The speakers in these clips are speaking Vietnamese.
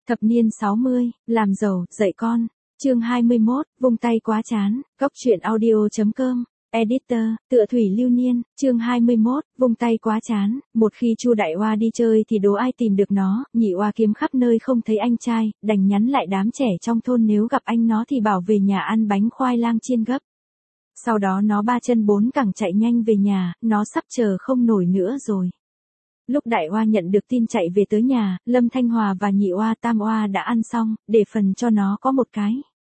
Thập niên 60, làm giàu, dạy con. Chương 21, vung tay quá chán. Góc truyện audio.com. Editor, tựa Thủy Lưu Niên. Chương 21, vung tay quá chán. Một khi Chu Đại Oa đi chơi thì đố ai tìm được nó. Nhị Oa kiếm khắp nơi không thấy anh trai, đành nhắn lại đám trẻ trong thôn nếu gặp anh nó thì bảo về nhà ăn bánh khoai lang chiên gấp. Sau đó nó ba chân bốn cẳng chạy nhanh về nhà, nó sắp chờ không nổi nữa rồi. Lúc Đại Oa nhận được tin chạy về tới nhà, Lâm Thanh Hòa và Nhị Oa Tam Oa đã ăn xong, để phần cho nó có một cái.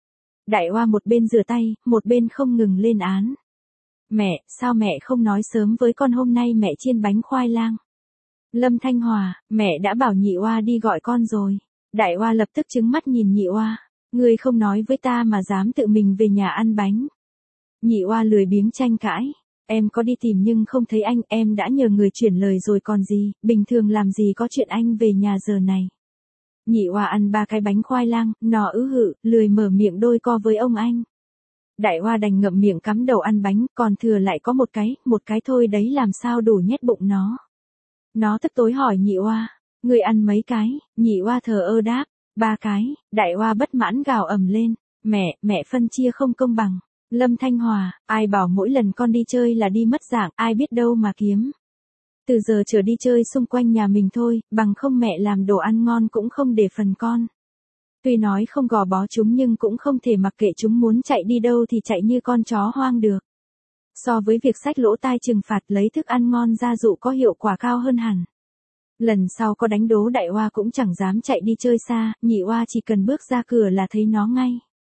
Đại Oa một bên rửa tay, một bên không ngừng lên án. Mẹ, sao mẹ không nói sớm với con hôm nay mẹ chiên bánh khoai lang? Lâm Thanh Hòa, mẹ đã bảo Nhị Oa đi gọi con rồi. Đại Oa lập tức trừng mắt nhìn Nhị Oa. Ngươi không nói với ta mà dám tự mình về nhà ăn bánh. Nhị Oa lười biếng tranh cãi. Em có đi tìm nhưng không thấy anh, em đã nhờ người chuyển lời rồi còn gì, bình thường làm gì có chuyện anh về nhà giờ này. Nhị Oa ăn 3 cái bánh khoai lang, nó lười mở miệng đôi co với ông anh. Đại Oa đành ngậm miệng cắm đầu ăn bánh, còn thừa lại có một cái thôi đấy làm sao đủ nhét bụng nó. Nó tức tối hỏi Nhị Oa, người ăn mấy cái? Nhị Oa thờ ơ đáp, 3 cái, Đại Oa bất mãn gào ầm lên, mẹ phân chia không công bằng. Lâm Thanh Hòa, ai bảo mỗi lần con đi chơi là đi mất dạng, ai biết đâu mà kiếm. Từ giờ trở đi chơi xung quanh nhà mình thôi, bằng không mẹ làm đồ ăn ngon cũng không để phần con. Tuy nói không gò bó chúng nhưng cũng không thể mặc kệ chúng muốn chạy đi đâu thì chạy như con chó hoang được. So với việc xách lỗ tai trừng phạt lấy thức ăn ngon ra dụ có hiệu quả cao hơn hẳn. Lần sau có đánh đố Đại Oa cũng chẳng dám chạy đi chơi xa, Nhị Oa chỉ cần bước ra cửa là thấy nó ngay.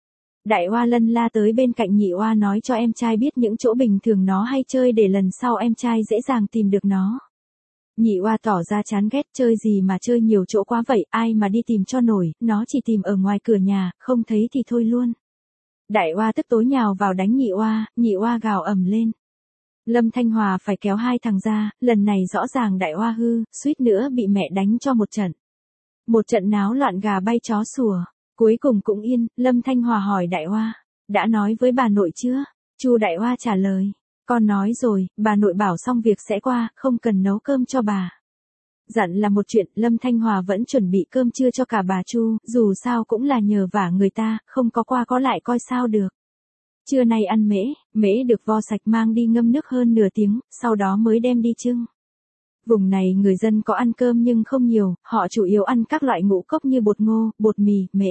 Đại Oa lân la tới bên cạnh Nhị Oa nói cho em trai biết những chỗ bình thường nó hay chơi để lần sau em trai dễ dàng tìm được nó. Nhị Oa tỏ ra chán ghét, chơi gì mà chơi nhiều chỗ quá vậy, ai mà đi tìm cho nổi, nó chỉ tìm ở ngoài cửa nhà, không thấy thì thôi luôn. Đại Oa tức tối nhào vào đánh Nhị Oa gào ầm lên. Lâm Thanh Hòa phải kéo hai thằng ra, lần này rõ ràng Đại Oa hư, suýt nữa bị mẹ đánh cho một trận. Một trận náo loạn gà bay chó sủa. Cuối cùng cũng yên, Lâm Thanh Hòa hỏi Đại Oa, đã nói với bà nội chưa? Chu Đại Oa trả lời, con nói rồi, bà nội bảo xong việc sẽ qua, không cần nấu cơm cho bà. Dặn là một chuyện, Lâm Thanh Hòa vẫn chuẩn bị cơm trưa cho cả bà Chu, dù sao cũng là nhờ vả người ta, không có qua có lại coi sao được. Trưa nay ăn mễ được vo sạch mang đi ngâm nước hơn nửa tiếng, sau đó mới đem đi chưng. Vùng này người dân có ăn cơm nhưng không nhiều, họ chủ yếu ăn các loại ngũ cốc như bột ngô, bột mì, mễ.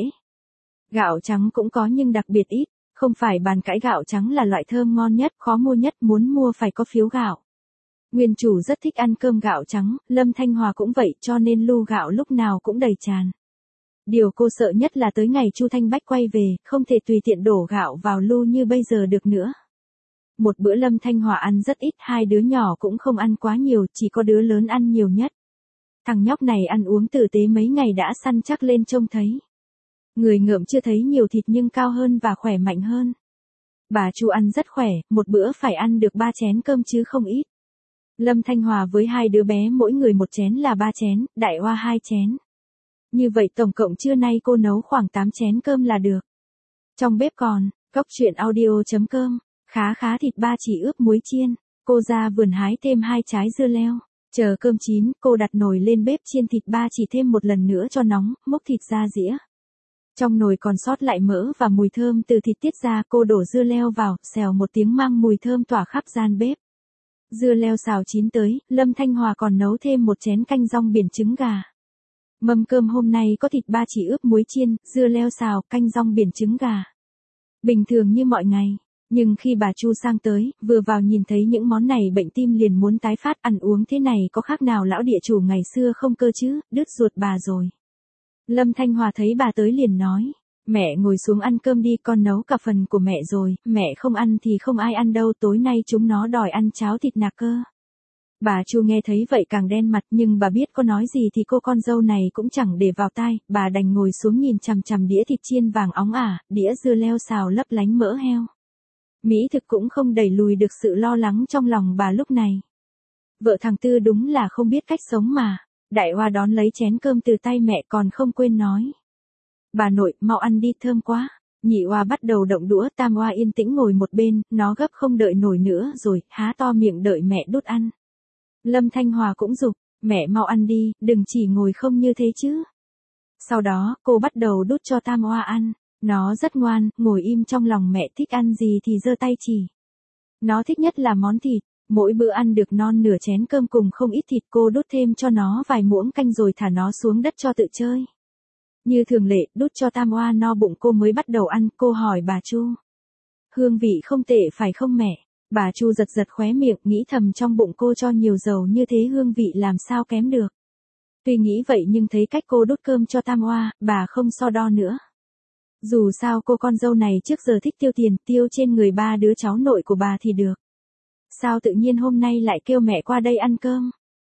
Gạo trắng cũng có nhưng đặc biệt ít, không phải bàn cãi gạo trắng là loại thơm ngon nhất, khó mua nhất, muốn mua phải có phiếu gạo. Nguyên chủ rất thích ăn cơm gạo trắng, Lâm Thanh Hòa cũng vậy cho nên lu gạo lúc nào cũng đầy tràn. Điều cô sợ nhất là tới ngày Chu Thanh Bách quay về, không thể tùy tiện đổ gạo vào lu như bây giờ được nữa. Một bữa Lâm Thanh Hòa ăn rất ít, hai đứa nhỏ cũng không ăn quá nhiều, chỉ có đứa lớn ăn nhiều nhất. Thằng nhóc này ăn uống tử tế mấy ngày đã săn chắc lên trông thấy. Người ngợm chưa thấy nhiều thịt nhưng cao hơn và khỏe mạnh hơn. Bà Chu ăn rất khỏe, một bữa phải ăn được 3 chén cơm chứ không ít. Lâm Thanh Hòa với hai đứa bé mỗi người một chén là 3 chén, Đại Oa 2 chén. Như vậy tổng cộng trưa nay cô nấu khoảng 8 chén cơm là được. Trong bếp còn, góc truyện audio.com. Khá thịt ba chỉ ướp muối chiên, cô ra vườn hái thêm 2 trái dưa leo. Chờ cơm chín, cô đặt nồi lên bếp chiên thịt ba chỉ thêm một lần nữa cho nóng, múc thịt ra dĩa. Trong nồi còn sót lại mỡ và mùi thơm từ thịt tiết ra, cô đổ dưa leo vào, xèo một tiếng mang mùi thơm tỏa khắp gian bếp. Dưa leo xào chín tới, Lâm Thanh Hòa còn nấu thêm một chén canh rong biển trứng gà. Mâm cơm hôm nay có thịt ba chỉ ướp muối chiên, dưa leo xào, canh rong biển trứng gà. Bình thường như mọi ngày. Nhưng khi bà Chu sang tới, vừa vào nhìn thấy những món này bệnh tim liền muốn tái phát, ăn uống thế này có khác nào lão địa chủ ngày xưa không cơ chứ, đứt ruột bà rồi. Lâm Thanh Hòa thấy bà tới liền nói, mẹ ngồi xuống ăn cơm đi, con nấu cả phần của mẹ rồi, mẹ không ăn thì không ai ăn đâu, tối nay chúng nó đòi ăn cháo thịt nạc cơ. Bà Chu nghe thấy vậy càng đen mặt nhưng bà biết có nói gì thì cô con dâu này cũng chẳng để vào tai, bà đành ngồi xuống nhìn chằm chằm đĩa thịt chiên vàng óng ả, đĩa dưa leo xào lấp lánh mỡ heo. Mỹ thực cũng không đẩy lùi được sự lo lắng trong lòng bà lúc này. Vợ thằng Tư đúng là không biết cách sống mà. Đại Oa đón lấy chén cơm từ tay mẹ còn không quên nói. Bà nội, mau ăn đi, thơm quá. Nhị Oa bắt đầu động đũa, Tam Oa yên tĩnh ngồi một bên, nó gấp không đợi nổi nữa rồi, há to miệng đợi mẹ đút ăn. Lâm Thanh Hòa cũng giục, mẹ mau ăn đi, đừng chỉ ngồi không như thế chứ. Sau đó, cô bắt đầu đút cho Tam Oa ăn. Nó rất ngoan, ngồi im trong lòng mẹ, thích ăn gì thì giơ tay chỉ. Nó thích nhất là món thịt. Mỗi bữa ăn được non nửa chén cơm cùng không ít thịt, cô đút thêm cho nó vài muỗng canh rồi thả nó xuống đất cho tự chơi. Như thường lệ, đút cho Tam Oa no bụng cô mới bắt đầu ăn, cô hỏi bà Chu. Hương vị không tệ phải không mẹ? Bà Chu giật giật khóe miệng, nghĩ thầm trong bụng cô cho nhiều dầu như thế hương vị làm sao kém được. Tuy nghĩ vậy nhưng thấy cách cô đút cơm cho Tam Oa, bà không so đo nữa. Dù sao cô con dâu này trước giờ thích tiêu tiền, tiêu trên người ba đứa cháu nội của bà thì được. Sao tự nhiên hôm nay lại kêu mẹ qua đây ăn cơm?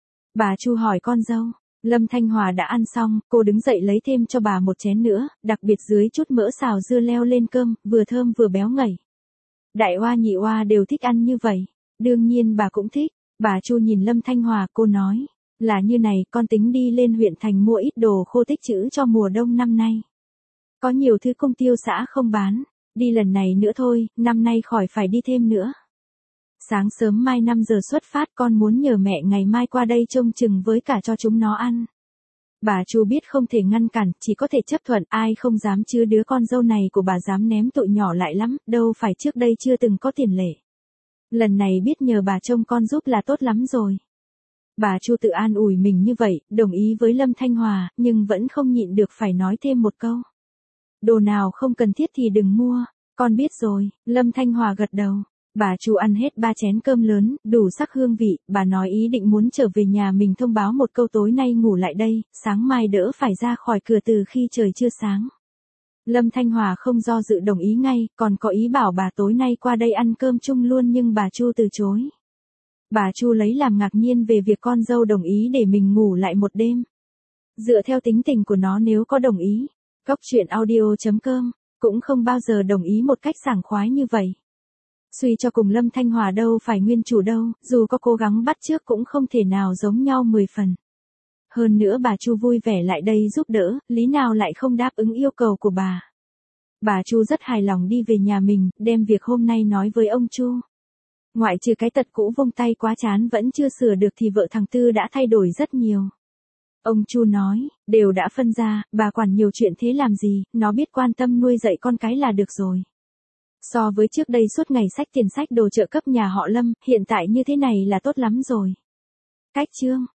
Bà Chu hỏi con dâu. Lâm Thanh Hòa đã ăn xong, cô đứng dậy lấy thêm cho bà một chén nữa, đặc biệt dưới chút mỡ xào dưa leo lên cơm, vừa thơm vừa béo ngậy. Đại Oa nhị Oa đều thích ăn như vậy. Đương nhiên bà cũng thích. Bà Chu nhìn Lâm Thanh Hòa, cô nói. Là như này, con tính đi lên huyện thành mua ít đồ khô tích trữ cho mùa đông năm nay. Có nhiều thứ công tiêu xã không bán. Đi lần này nữa thôi, năm nay khỏi phải đi thêm nữa. Sáng sớm mai 5 giờ xuất phát, con muốn nhờ mẹ ngày mai qua đây trông chừng với cả cho chúng nó ăn. Bà Chu biết không thể ngăn cản, chỉ có thể chấp thuận, ai không dám chứ đứa con dâu này của bà dám ném tụi nhỏ lại lắm, đâu phải trước đây chưa từng có tiền lệ. Lần này biết nhờ bà trông con giúp là tốt lắm rồi. Bà Chu tự an ủi mình như vậy, đồng ý với Lâm Thanh Hòa, nhưng vẫn không nhịn được phải nói thêm một câu. Đồ nào không cần thiết thì đừng mua, con biết rồi. Lâm Thanh Hòa gật đầu. Bà Chu ăn hết 3 chén cơm lớn, đủ sắc hương vị, bà nói ý định muốn trở về nhà mình thông báo một câu tối nay ngủ lại đây, sáng mai đỡ phải ra khỏi cửa từ khi trời chưa sáng. Lâm Thanh Hòa không do dự đồng ý ngay, còn có ý bảo bà tối nay qua đây ăn cơm chung luôn nhưng bà Chu từ chối. Bà Chu lấy làm ngạc nhiên về việc con dâu đồng ý để mình ngủ lại một đêm. Dựa theo tính tình của nó nếu có đồng ý, Cóc Truyện Audio.com cũng không bao giờ đồng ý một cách sảng khoái như vậy. Suy cho cùng Lâm Thanh Hòa đâu phải nguyên chủ đâu, dù có cố gắng bắt chước cũng không thể nào giống nhau 10 phần. Hơn nữa bà Chu vui vẻ lại đây giúp đỡ, lý nào lại không đáp ứng yêu cầu của bà. Bà Chu rất hài lòng đi về nhà mình, đem việc hôm nay nói với ông Chu. Ngoại trừ cái tật cũ vung tay quá chán vẫn chưa sửa được thì vợ thằng Tư đã thay đổi rất nhiều. Ông Chu nói, đều đã phân ra, bà quản nhiều chuyện thế làm gì, nó biết quan tâm nuôi dạy con cái là được rồi. So với trước đây suốt ngày xách tiền xách đồ trợ cấp nhà họ Lâm, hiện tại như thế này là tốt lắm rồi. Cách chương